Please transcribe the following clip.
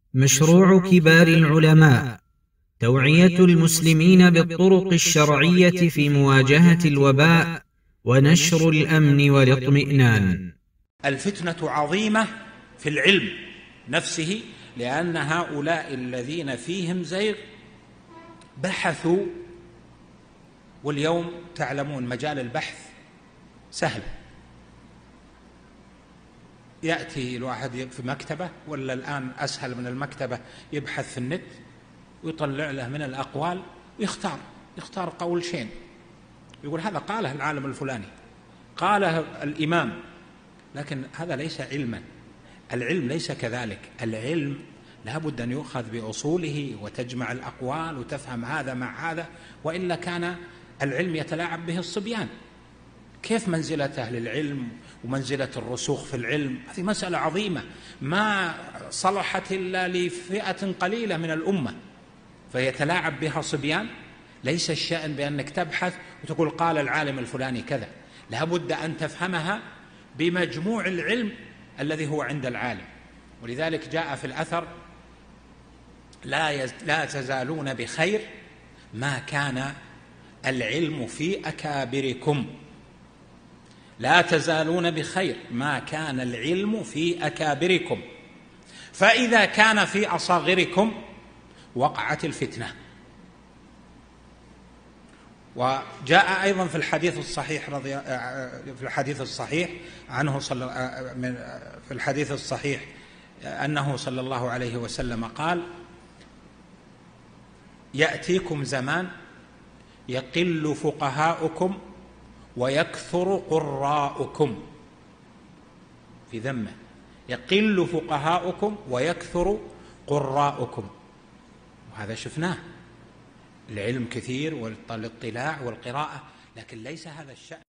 مشروع كبار العلماء توعية المسلمين بالطرق الشرعية في مواجهة الوباء ونشر الأمن والاطمئنان. الفتنة عظيمة في العلم نفسه، لأن هؤلاء الذين فيهم زيغ بحثوا، واليوم تعلمون مجال البحث سهل، يأتي الواحد في مكتبة، ولا الآن أسهل من المكتبة، يبحث في النت ويطلع له من الأقوال ويختار قول شين، يقول هذا قاله العالم الفلاني، قاله الإمام، لكن هذا ليس علما. العلم ليس كذلك. العلم لا بد أن يؤخذ بأصوله وتجمع الأقوال وتفهم هذا مع هذا، وإلا كان العلم يتلاعب به الصبيان. كيف منزلة أهل العلم ومنزلة الرسوخ في العلم؟ هذه مسألة عظيمة ما صلحت إلا لفئة قليلة من الأمة، فيتلاعب بها صبيان. ليس الشأن بأنك تبحث وتقول قال العالم الفلاني كذا، لا بد أن تفهمها بمجموع العلم الذي هو عند العالم. ولذلك جاء في الأثر لا تزالون بخير ما كان العلم في أكابركم. لا تزالون بخير ما كان العلم في أكابركم، فإذا كان في أصاغركم وقعت الفتنة. وجاء أيضا في الحديث الصحيح عنه في الحديث الصحيح أنه صلى الله عليه وسلم قال: يأتيكم زمان يقل فقهاؤكم ويكثر قراؤكم، في ذمه، يقل فقهاؤكم ويكثر قراؤكم. وهذا شفناه، العلم كثير والاطلاع والقراءة، لكن ليس هذا الشأن.